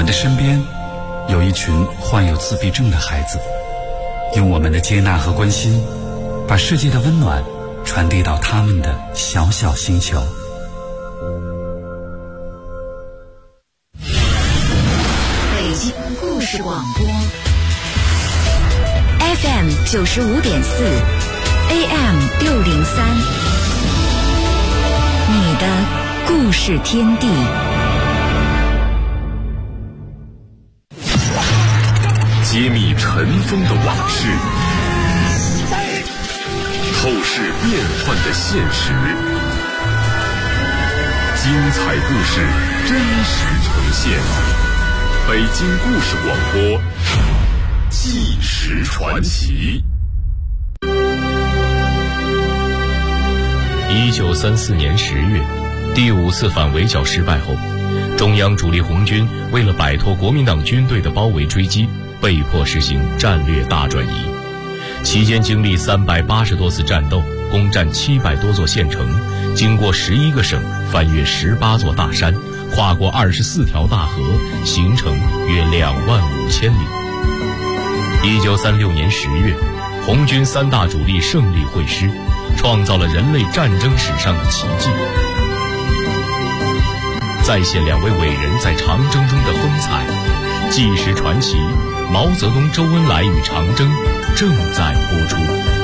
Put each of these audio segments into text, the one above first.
的身边有一群患有自闭症的孩子，用我们的接纳和关心，把世界的温暖传递到他们的小小星球。 北京故事广播 FM 95.4 AM 603，你的故事天地。 揭秘尘封的往事，透视变幻的现实，精彩故事真实呈现。北京故事广播，纪实传奇。 1934年10月，第5次反围剿失败后，中央主力红军为了摆脱国民党军队的包围追击，被迫实行战略大转移。期间经历380多次战斗，攻占700多座县城，经过11个省，翻越18座大山，跨过24条大河，行程约25000里。1936年10月，红军3大主力胜利会师，创造了人类战争史上的奇迹，再现2位伟人在长征中的风采。纪实传奇，毛泽东、周恩来与长征正在播出。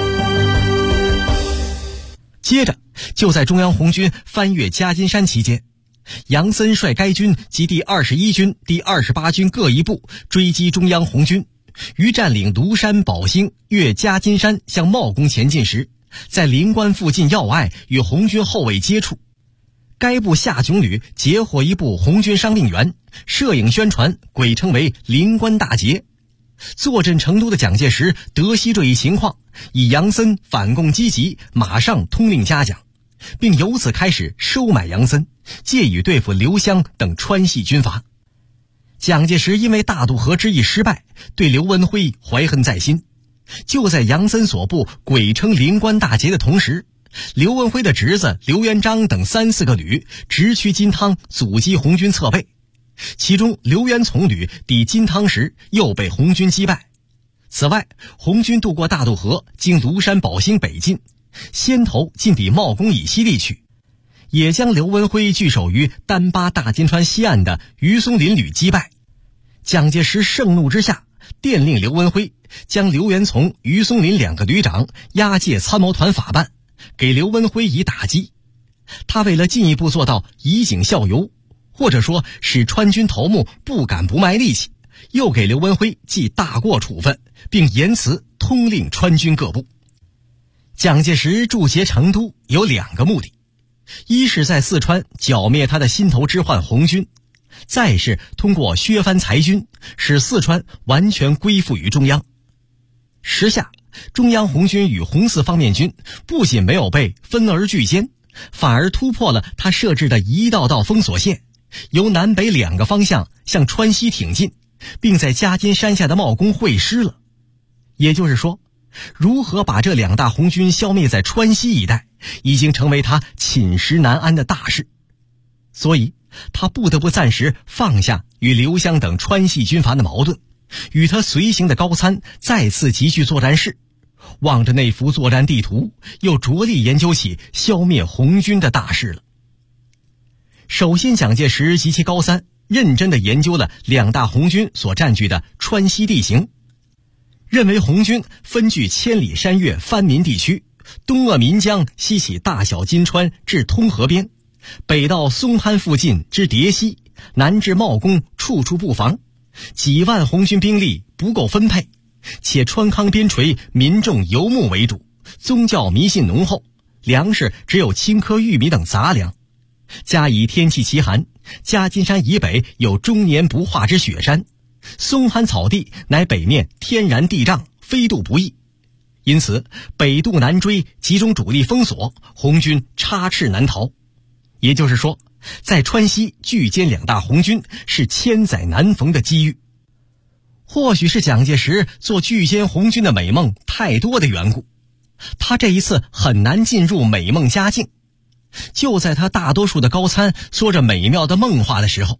接着，就在中央红军翻越夹金山期间，杨森率该军及第21军、第28军各一部追击中央红军，于占领庐山、宝兴、越夹金山向茂功前进时，在临关附近要隘与红军后卫接触。该部下囧旅截获一部红军伤病员，摄影宣传，鬼称为临关大捷。坐镇成都的蒋介石得悉这一情况，以杨森反共积极，马上通令嘉奖，并由此开始收买杨森，借以对付刘湘等川系军阀。蒋介石因为大渡河之役失败，对刘文辉怀恨在心。就在杨森所部鬼称临关大捷的同时，刘文辉的侄子刘元璋等3、4个旅直趋金汤，阻击红军侧背。其中刘元从旅抵金汤时又被红军击败。此外，红军渡过大渡河，经庐山、宝兴北进，先头进抵茂功以西地区，也将刘文辉据守于丹巴大金川西岸的于松林旅击败。蒋介石盛怒之下，电令刘文辉将刘元从、于松林2个旅长押解参谋团法办，给刘文辉以打击。他为了进一步做到以儆效尤，或者说使川军头目不敢不卖力气，又给刘文辉记大过处分，并言辞通令川军各部。蒋介石驻节成都有2个目的，一是在四川剿灭他的心头之患红军，再是通过削藩裁军，使四川完全归附于中央。时下中央红军与红四方面军不仅没有被分而拒歼，反而突破了他设置的一道道封锁线，由南北2个方向向川西挺进，并在夹金山下的茂功会师了。也就是说，如何把这2大红军消灭在川西一带，已经成为他寝食难安的大事。所以他不得不暂时放下与刘湘等川系军阀的矛盾，与他随行的高参再次集聚作战室，望着那幅作战地图，又着力研究起消灭红军的大事了。首先，蒋介石及其高参认真地研究了2大红军所占据的川西地形，认为红军分据千里山岳番民地区，东扼岷江，西起大小金川至通河边，北到松潘附近之叠溪，南至茂功，处处布防，几万红军兵力不够分配，且川康边陲民众游牧为主，宗教迷信浓厚，粮食只有青稞、玉米等杂粮。加以天气奇寒，夹金山以北有终年不化之雪山，松潘草地乃北面天然地障，飞渡不易。因此北渡南追，集中主力封锁，红军插翅难逃。也就是说，在川西拒歼2大红军是千载难逢的机遇。或许是蒋介石做拒歼红军的美梦太多的缘故，他这一次很难进入美梦佳境。就在他大多数的高参说着美妙的梦话的时候，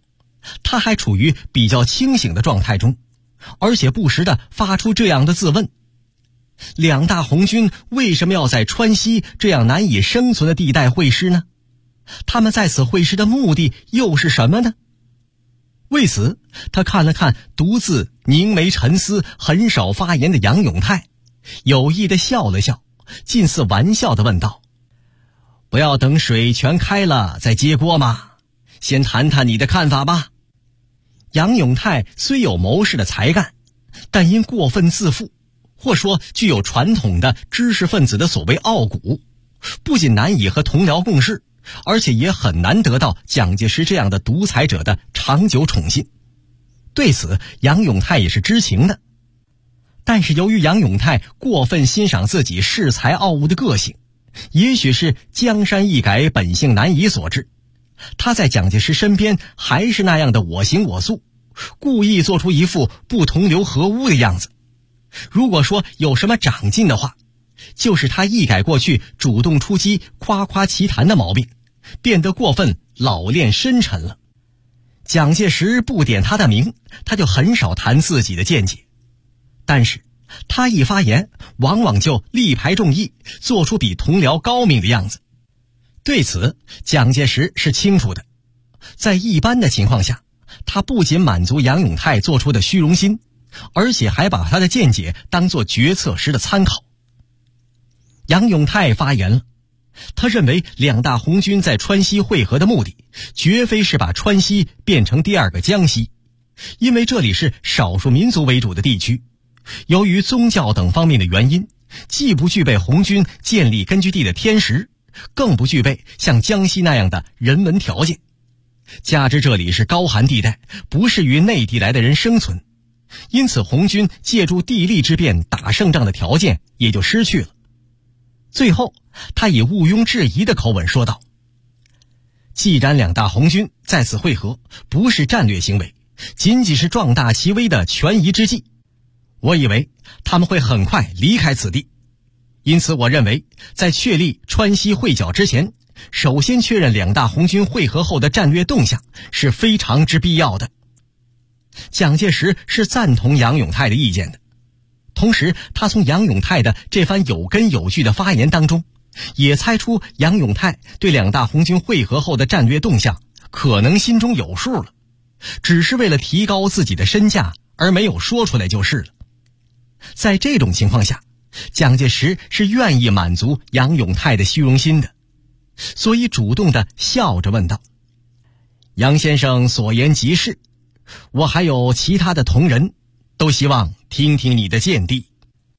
他还处于比较清醒的状态中，而且不时地发出这样的自问：两大红军为什么要在川西这样难以生存的地带会师呢？他们在此会师的目的又是什么呢？为此，他看了看独自凝眉沉思、很少发言的杨永泰，有意地笑了笑，近似玩笑地问道：不要等水全开了再接锅吗？先谈谈你的看法吧。杨永泰虽有谋士的才干，但因过分自负，或说具有传统的知识分子的所谓傲骨，不仅难以和同僚共事，而且也很难得到蒋介石这样的独裁者的长久宠信。对此，杨永泰也是知情的。但是由于杨永泰过分欣赏自己恃才傲物的个性，也许是江山易改，本性难移所致，他在蒋介石身边还是那样的我行我素，故意做出一副不同流合污的样子。如果说有什么长进的话，就是他一改过去主动出击、夸夸其谈的毛病，变得过分老练深沉了。蒋介石不点他的名，他就很少谈自己的见解，但是他一发言，往往就力排众议，做出比同僚高明的样子。对此，蒋介石是清楚的。在一般的情况下，他不仅满足杨永泰做出的虚荣心，而且还把他的见解当作决策时的参考。杨永泰发言了，他认为两大红军在川西会合的目的，绝非是把川西变成第二个江西，因为这里是少数民族为主的地区，由于宗教等方面的原因，既不具备红军建立根据地的天时，更不具备像江西那样的人文条件，加之这里是高寒地带，不适于内地来的人生存，因此红军借助地利之便打胜仗的条件也就失去了。最后，他以毋庸置疑的口吻说道：既然两大红军在此会合，不是战略行为，仅仅是壮大其威的权宜之计，我以为他们会很快离开此地。因此我认为，在确立川西会剿之前，首先确认两大红军会合后的战略动向是非常之必要的。蒋介石是赞同杨永泰的意见的，同时他从杨永泰的这番有根有据的发言当中，也猜出杨永泰对两大红军会合后的战略动向可能心中有数了，只是为了提高自己的身价而没有说出来就是了。在这种情况下，蒋介石是愿意满足杨永泰的虚荣心的，所以主动地笑着问道：杨先生所言极是，我还有其他的同仁，都希望听听你的见地。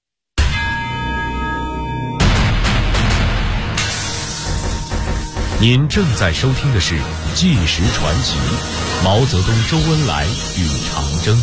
您正在收听的是《纪实传奇》，毛泽东、周恩来与长征。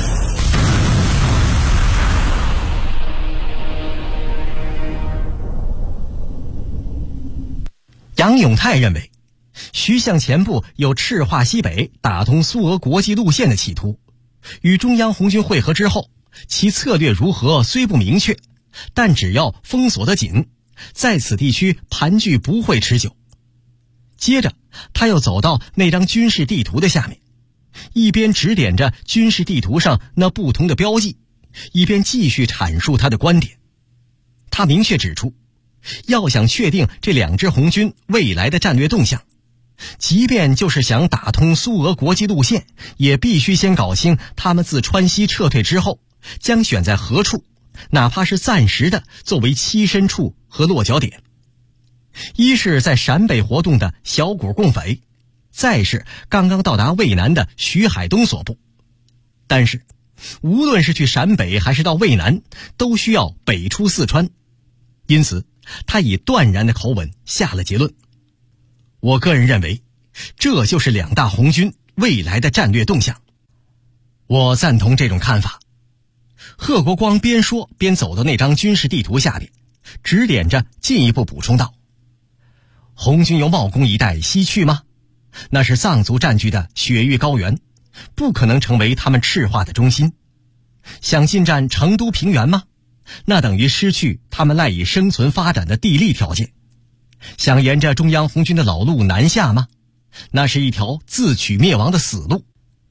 杨永泰认为，徐向前部有赤化西北、打通苏俄国际路线的企图，与中央红军会合之后，其策略如何虽不明确，但只要封锁得紧，在此地区盘踞不会持久。接着他又走到那张军事地图的下面，一边指点着军事地图上那不同的标记，一边继续阐述他的观点。他明确指出，要想确定这两支红军未来的战略动向，即便就是想打通苏俄国际路线，也必须先搞清他们自川西撤退之后将选在何处，哪怕是暂时的作为栖身处和落脚点。一是在陕北活动的小股共匪，再是刚刚到达渭南的徐海东所部。但是无论是去陕北还是到渭南，都需要北出四川，因此他以断然的口吻下了结论：我个人认为，这就是两大红军未来的战略动向。我赞同这种看法。贺国光边说边走到那张军事地图下边，指点着进一步补充道：红军由茂公一带西去吗？那是藏族占据的雪域高原，不可能成为他们赤化的中心。想进占成都平原吗？那等于失去他们赖以生存发展的地利条件。想沿着中央红军的老路南下吗？那是一条自取灭亡的死路。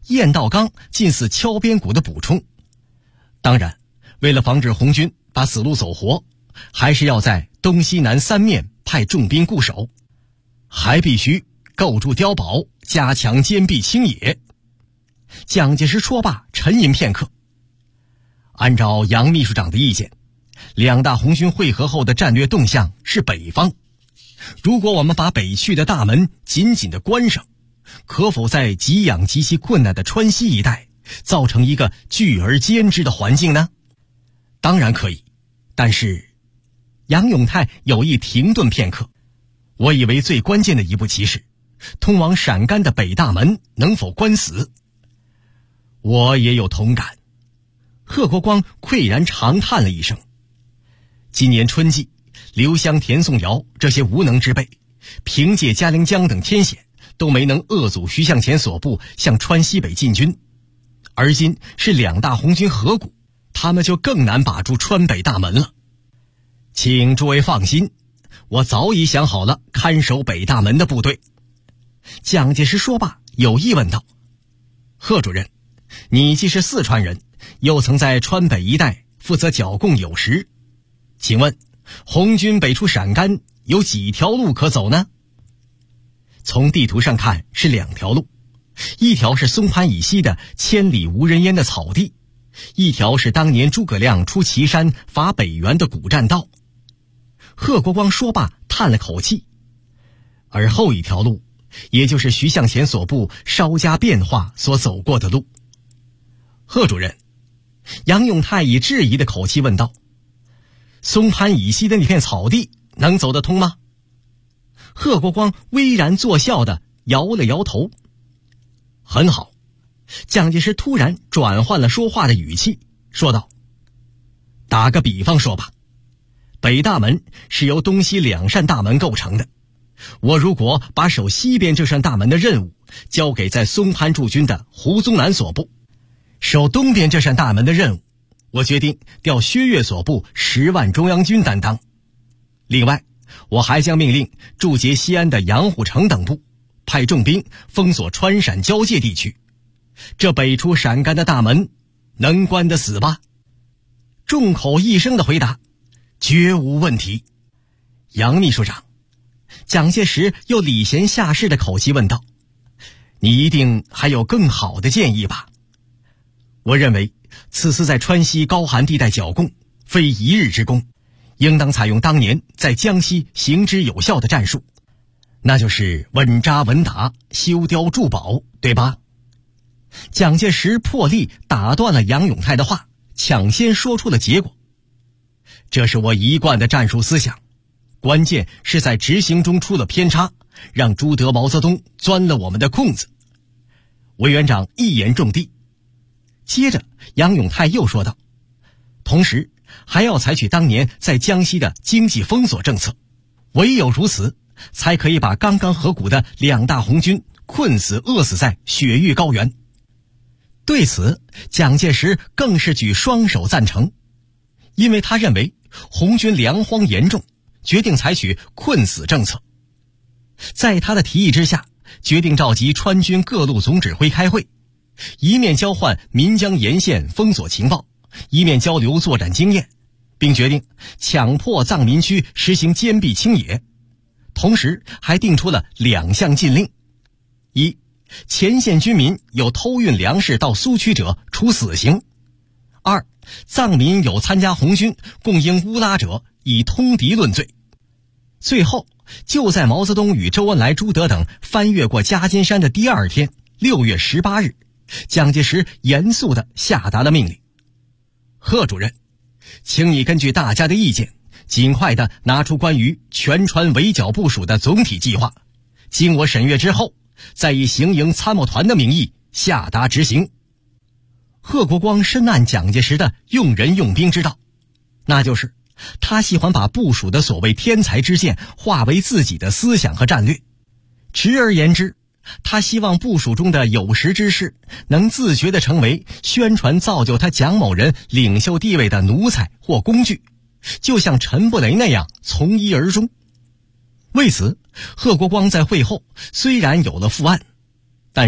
雁道纲近似敲边鼓的补充。当然，为了防止红军把死路走活，还是要在东西南三面派重兵固守，还必须构筑碉堡，加强坚壁清野。蒋介石说罢，沉吟片刻。按照杨秘书长的意见，两大红军会合后的战略动向是北方。如果我们把北区的大门紧紧地关上，可否在给养极其困难的川西一带造成一个聚而兼之的环境呢？当然可以，但是杨永泰有意停顿片刻。我以为最关键的一步棋是通往陕甘的北大门能否关死。我也有同感。贺国光喟然长叹了一声。今年春季，刘湘、田颂尧这些无能之辈，凭借嘉陵江等天险，都没能遏阻徐向前所部向川西北进军。而今是两大红军合股，他们就更难把住川北大门了。请诸位放心，我早已想好了看守北大门的部队。蒋介石说罢，有意问道：贺主任，你既是四川人，又曾在川北一带负责剿共有时，请问红军北出陕甘有几条路可走呢？从地图上看是2条路，一条是松潘以西的千里无人烟的草地，一条是当年诸葛亮出岐山伐北元的古栈道。贺国光说罢，叹了口气。而后一条路，也就是徐向前所部稍加变化所走过的路。贺主任，杨永泰以质疑的口气问道：松潘以西的那片草地能走得通吗？贺国光巍然作笑地摇了摇头。很好。蒋介石突然转换了说话的语气，说道：打个比方说吧，北大门是由东西2扇大门构成的，我如果把守西边这扇大门的任务交给在松潘驻军的胡宗南所部，守东边这扇大门的任务，我决定调薛岳所部10万中央军担当。另外，我还将命令驻节西安的杨虎城等部派重兵封锁川陕交界地区。这北出陕甘的大门能关得死吧？众口一声的回答：绝无问题。杨秘书长，蒋介石又礼贤下士的口气问道：你一定还有更好的建议吧？我认为此次在川西高寒地带剿共非一日之功，应当采用当年在江西行之有效的战术，那就是稳扎稳打，修碉筑堡，对吧？蒋介石破例打断了杨永泰的话，抢先说出了结果。这是我一贯的战术思想，关键是在执行中出了偏差，让朱德、毛泽东钻了我们的空子。委员长一言中的。接着杨永泰又说道：同时还要采取当年在江西的经济封锁政策，唯有如此，才可以把刚刚合股的两大红军困死饿死在雪域高原。对此，蒋介石更是举双手赞成，因为他认为红军粮荒严重，决定采取困死政策。在他的提议之下，决定召集川军各路总指挥开会，一面交换岷江沿线封锁情报，一面交流作战经验，并决定强迫藏民区实行坚壁清野。同时还定出了2项禁令：一，前线军民有偷运粮食到苏区者处死刑；二，藏民有参加红军供应乌拉者以通敌论罪。最后，就在毛泽东与周恩来、朱德等翻越过夹金山的第2天，6月18日，蒋介石严肃地下达了命令：贺主任，请你根据大家的意见，尽快地拿出关于全川围剿部署的总体计划，经我审阅之后，再以行营参谋团的名义下达执行。贺国光深谙蒋介石的用人用兵之道，那就是他喜欢把部署的所谓天才之见化为自己的思想和战略。直而言之，他希望部署中的有识之士能自觉地成为宣传造就他蒋某人领袖地位的奴才或工具，就像陈布雷那样从一而终。为此，贺国光在会后虽然有了复案，但是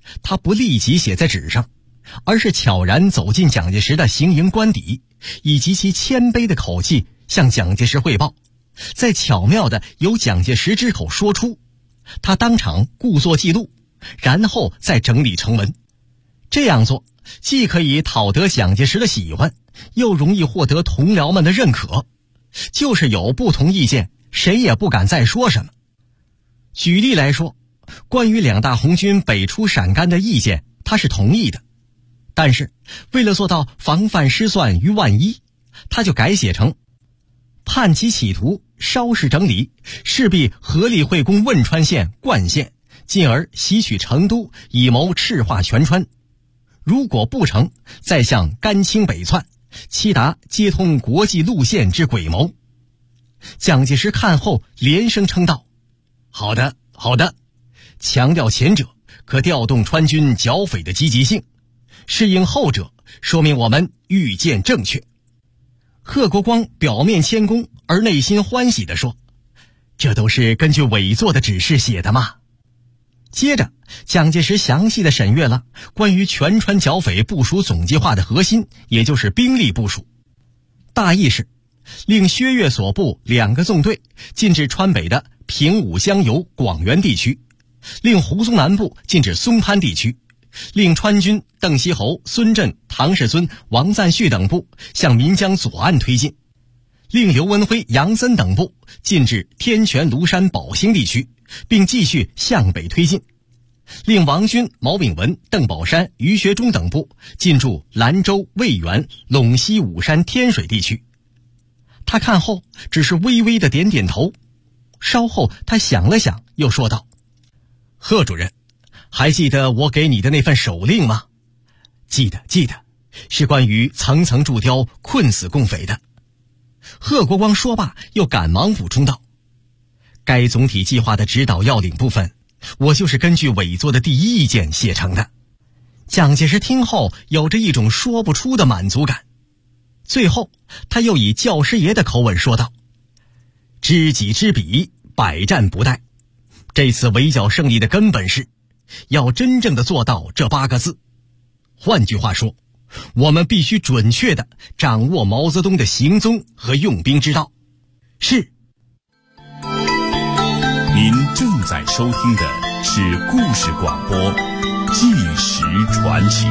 他不立即写在纸上，而是悄然走进蒋介石的行营官邸，以极其谦卑的口气向蒋介石汇报，再巧妙地由蒋介石之口说出，他当场故作记录，然后再整理成文。这样做既可以讨得蒋介石的喜欢，又容易获得同僚们的认可，就是有不同意见，谁也不敢再说什么。举例来说，关于两大红军北出陕甘的意见，他是同意的，但是为了做到防范失算于万一，他就改写成盼其企图稍事整理，势必合力会攻汶川县、灌县，进而袭取成都，以谋赤化全川。如果不成，再向甘青北窜，期达接通国际路线之诡谋。蒋介石看后连声称道：好的，好的。强调前者，可调动川军剿匪的积极性；适应后者，说明我们预见正确。贺国光表面谦恭，而内心欢喜地说：这都是根据委座的指示写的嘛。接着，蒋介石详细地审阅了关于全川剿匪部署总计划的核心，也就是兵力部署。大意是令薛岳所部2个纵队进至川北的平武、香油、广元地区，令胡宗南部进至松潘地区，令川军邓锡侯、孙震、唐世尊、王赞煦等部向岷江左岸推进，令刘文辉、杨森等部进至天泉、庐山、宝兴地区，并继续向北推进，令王军、毛炳文、邓宝山、于学忠等部进驻兰州、渭源、陇西、武山、天水地区。他看后只是微微的点点头，稍后他想了想，又说道：贺主任，还记得我给你的那份手令吗？记得，是关于层层铸雕、困死共匪的。贺国光说罢，又赶忙补充道：该总体计划的指导要领部分，我就是根据委座的第一意见写成的。蒋介石听后有着一种说不出的满足感，最后他又以教师爷的口吻说道：知己知彼，百战不殆。这次围剿胜利的根本是要真正的做到这8个字。换句话说，我们必须准确地掌握毛泽东的行踪和用兵之道。是。 您正在收听的是故事广播《纪实传奇》。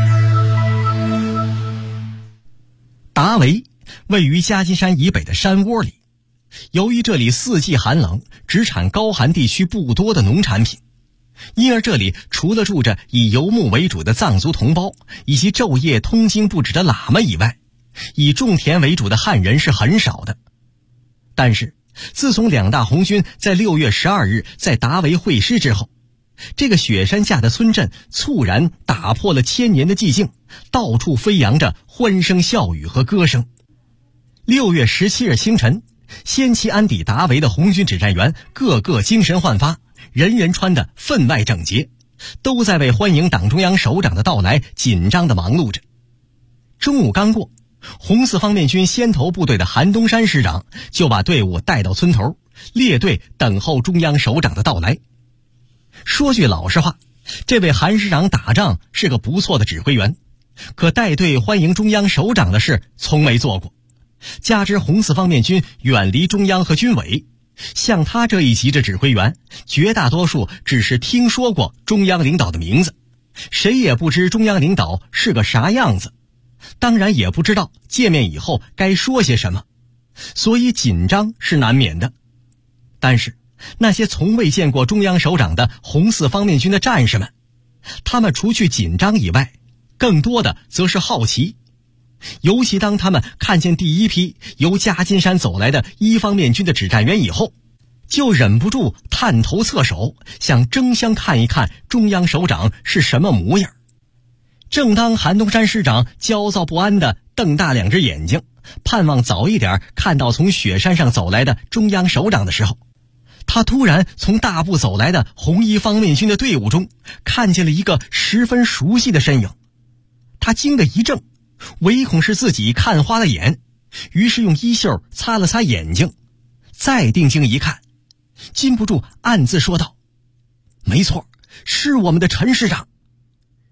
达维位于夹金山以北的山窝里，由于这里四季寒冷，只产高寒地区不多的农产品，因而这里除了住着以游牧为主的藏族同胞，以及昼夜通经不止的喇嘛以外，以种田为主的汉人是很少的。但是自从两大红军在6月12日在达维会师之后，这个雪山下的村镇猝然打破了1000年的寂静，到处飞扬着欢声笑语和歌声。6月17日清晨，先期安抵达维的红军指战员个个精神焕发，人人穿得分外整洁，都在为欢迎党中央首长的到来紧张地忙碌着。中午刚过，红四方面军先头部队的韩东山师长就把队伍带到村头，列队等候中央首长的到来。说句老实话，这位韩师长打仗是个不错的指挥员，可带队欢迎中央首长的事从没做过。加之红四方面军远离中央和军委，像他这一级的指挥员，绝大多数只是听说过中央领导的名字，谁也不知中央领导是个啥样子，当然也不知道见面以后该说些什么，所以紧张是难免的。但是那些从未见过中央首长的红四方面军的战士们，他们除去紧张以外，更多的则是好奇。尤其当他们看见第一批由夹金山走来的一方面军的指战员以后，就忍不住探头侧手，想争相看一看中央首长是什么模样。正当韩东山师长焦躁不安地瞪大2只眼睛，盼望早一点看到从雪山上走来的中央首长的时候，他突然从大步走来的红一方面军的队伍中看见了一个十分熟悉的身影。他惊得一怔，唯恐是自己看花了眼，于是用衣袖擦了擦眼睛，再定睛一看，禁不住暗自说道：没错，是我们的陈师长，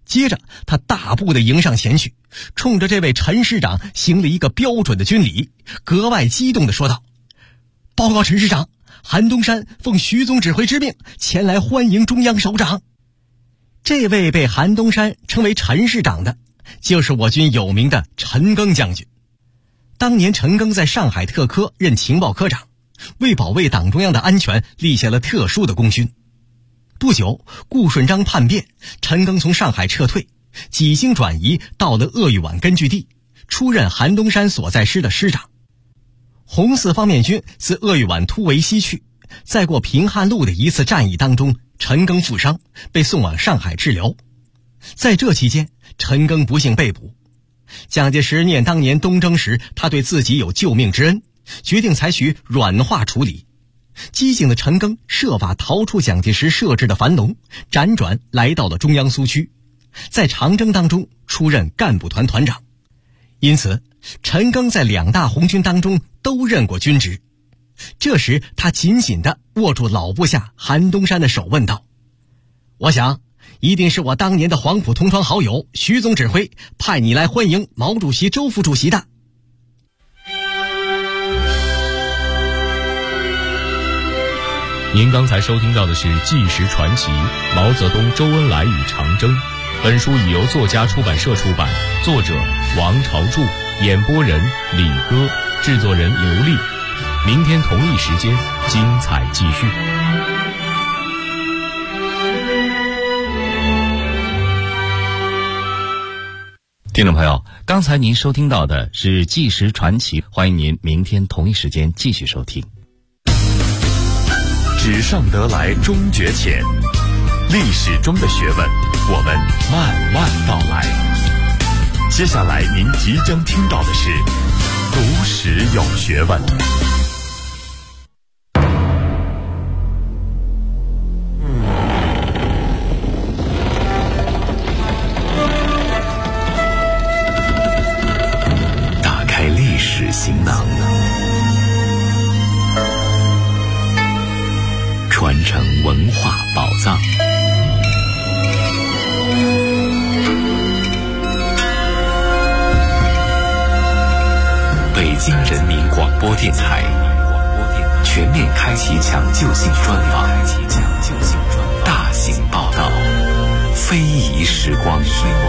接着他大步地迎上前去，冲着这位陈师长行了一个标准的军礼，格外激动地说道：报告陈师长，韩东山奉徐总指挥之命前来欢迎中央首长。这位被韩东山称为陈师长的，就是我军有名的陈赓将军。当年陈赓在上海特科任情报科长，为保卫党中央的安全立下了特殊的功勋。不久，顾顺章叛变，陈赓从上海撤退，几经转移到了鄂豫皖根据地，出任韩东山所在师的师长。红四方面军自鄂豫皖突围西去，在过平汉路的一次战役当中，陈赓负伤，被送往上海治疗。在这期间，陈赓不幸被捕。蒋介石念当年东征时他对自己有救命之恩，决定采取软化处理。机警的陈赓设法逃出蒋介石设置的樊笼，辗转来到了中央苏区，在长征当中出任干部团团长。因此陈赓在2大红军当中都任过军职。这时他紧紧地握住老部下韩东山的手，问道：我想一定是我当年的黄埔同窗好友徐总指挥派你来欢迎毛主席、周副主席的。 您刚才收听到的是《纪实传奇：毛泽东、周恩来与长征》。本书已由作家出版社出版，作者王朝柱，演播人李歌，制作人刘丽。明天同一时间，精彩继续。 听众朋友，刚才您收听到的是《纪实传奇》，欢迎您明天同一时间继续收听。 纸上得来终觉浅，历史中的学问，我们慢慢道来。接下来您即将听到的是读史有学问。打开历史行囊，传承文化宝藏。北京人民广播电台全面开启抢救性专访，大型报道，非遗时光。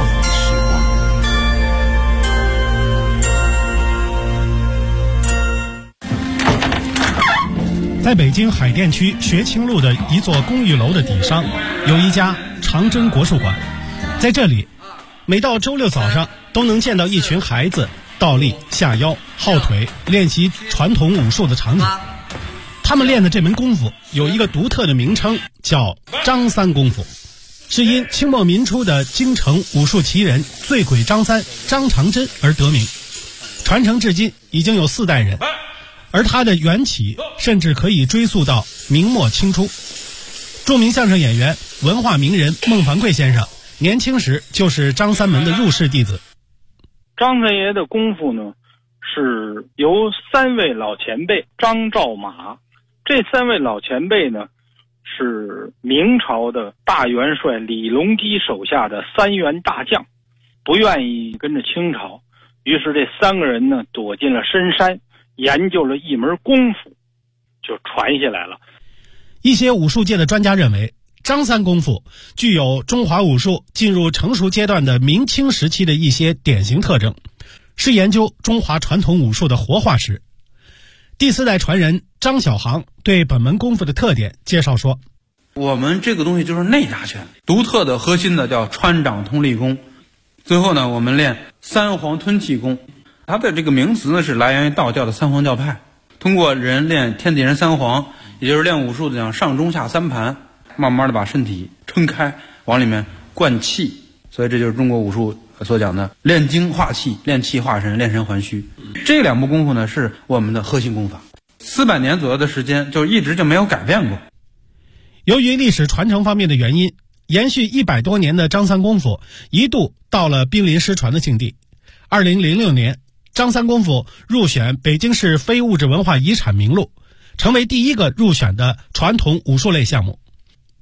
在北京海淀区学清路的一座公寓楼的底上，有一家长征国术馆。在这里，每到周六早上都能见到一群孩子倒立、下腰、耗腿练习传统武术的场景。他们练的这门功夫有一个独特的名称，叫张三功夫，是因清末民初的京城武术奇人醉鬼张三张长珍而得名，传承至今已经有4代人，而它的缘起甚至可以追溯到明末清初。著名相声演员、文化名人孟凡贵先生年轻时就是张三门的入室弟子。 张三爷的功夫呢，是由3位老前辈张赵马，这3位老前辈呢是明朝的大元帅李隆基手下的3员大将，不愿意跟着清朝，于是这3个人呢躲进了深山，研究了一门功夫，就传下来了。 一些武术界的专家认为，张三功夫具有中华武术进入成熟阶段的明清时期的一些典型特征，是研究中华传统武术的活化石。第4代传人张小航对本门功夫的特点介绍说， 我们这个东西就是内家拳，独特的核心的叫穿掌通力功。最后呢，我们练三皇吞气功，它的这个名词呢是来源于道教的三皇教派，通过人练天地人三皇，也就是练武术的讲上中下3盘，慢慢的把身体撑开，往里面灌气，所以这就是中国武术所讲的练精化气、练气化神、练神还虚。这2部功夫呢是我们的核心功法，400年左右的时间就一直就没有改变过。 由于历史传承方面的原因，延续100多年的张三功夫一度到了濒临失传的境地。2006年，张三功夫入选北京市非物质文化遗产名录，成为第1个入选的传统武术类项目。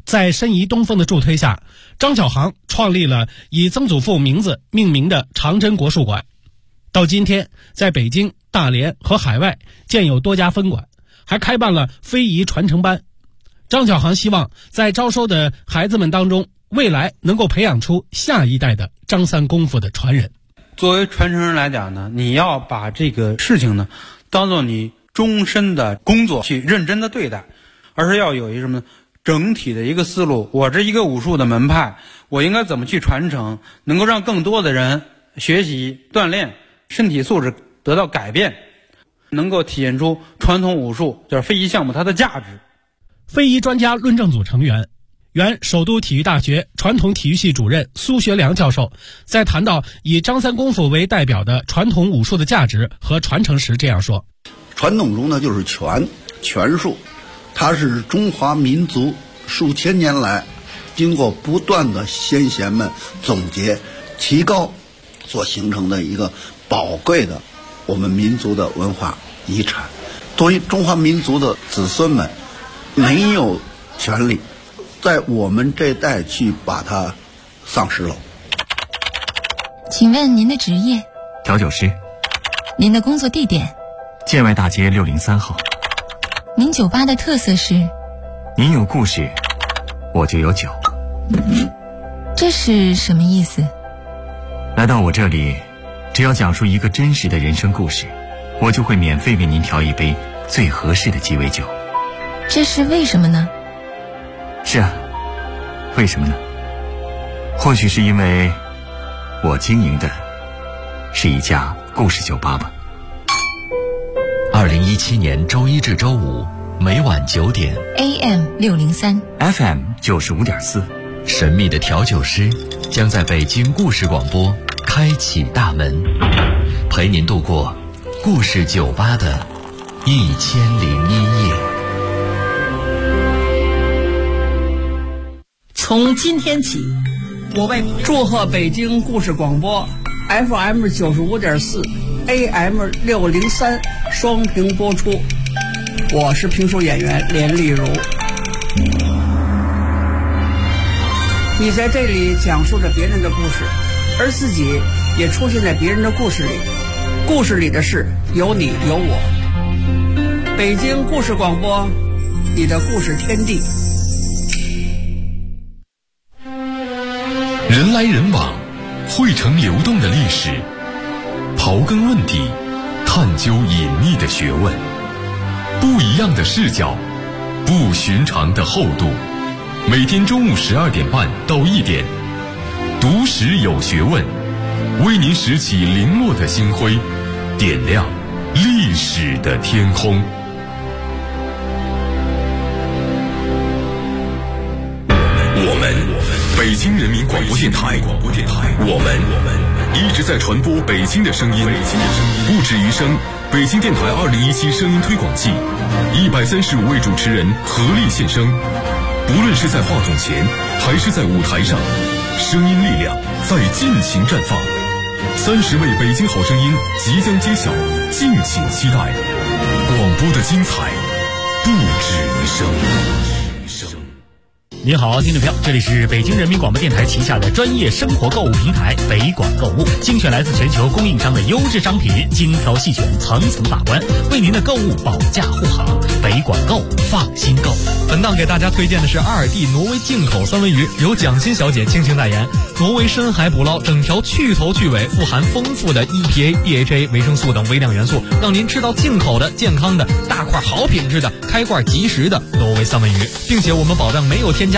在申遗东风的助推下，张小航创立了以曾祖父名字命名的长征国术馆。到今天，在北京、大连和海外建有多家分馆，还开办了非遗传承班。张小航希望在招收的孩子们当中，未来能够培养出下一代的张三功夫的传人。 作为传承人来讲呢，你要把这个事情呢当做你终身的工作去认真的对待，而是要有一个什么整体的一个思路。我这一个武术的门派，我应该怎么去传承，能够让更多的人学习锻炼，身体素质得到改变，能够体现出传统武术就是非遗项目它的价值。 非遗专家论证组成员，原首都体育大学传统体育系主任苏学良教授在谈到以张三功夫为代表的传统武术的价值和传承时这样说： 传统中呢就是拳术，它是中华民族数千年来经过不断的先贤们总结提高所形成的一个宝贵的我们民族的文化遗产。作为中华民族的子孙们，没有权利在我们这代去把它丧失了。 请问您的职业？ 调酒师。 您的工作地点？ 建外大街603号。 您酒吧的特色是？ 您有故事，我就有酒。 这是什么意思？ 来到我这里，只要讲述一个真实的人生故事，我就会免费为您调一杯最合适的鸡尾酒。 这是为什么呢？ 是啊，为什么呢？或许是因为我经营的是一家故事酒吧吧。 2017年周一至周五每晚9点 AM603 FM 95.4， 神秘的调酒师将在北京故事广播开启大门，陪您度过故事酒吧的1001夜。 从今天起，我为祝贺北京故事广播 FM 95.4 AM603 双屏播出。我是评书演员连丽如。你在这里讲述着别人的故事，而自己也出现在别人的故事里。故事里的事有你有我。北京故事广播，你的故事天地。 人来人往，汇成流动的历史，刨根问底，探究隐秘的学问，不一样的视角，不寻常的厚度。每天中午12点半到1点，读史有学问，为您拾起零落的星辉，点亮历史的天空。我们北京人民广播电台，我们一直在传播北京的声音。不止于声，北京电台2017声音推广季，135位主持人合力献声。不论是在话筒前，还是在舞台上，声音力量在尽情绽放。30位北京好声音即将揭晓，敬请期待。广播的精彩不止于声。 您好，听众朋友，这里是北京人民广播电台旗下的专业生活购物平台北广购物，精选来自全球供应商的优质商品，精挑细选，层层把关，为您的购物保驾护航。北广购，放心购。 本档给大家推荐的是阿尔蒂挪威进口三文鱼，由蒋欣小姐倾情代言。挪威深海捕捞，整条去头去尾，富含丰富的 EPA、DHA、维生素等微量元素，让您吃到进口的、健康的、大块好品质的、开罐即食的挪威三文鱼，并且我们保障没有添加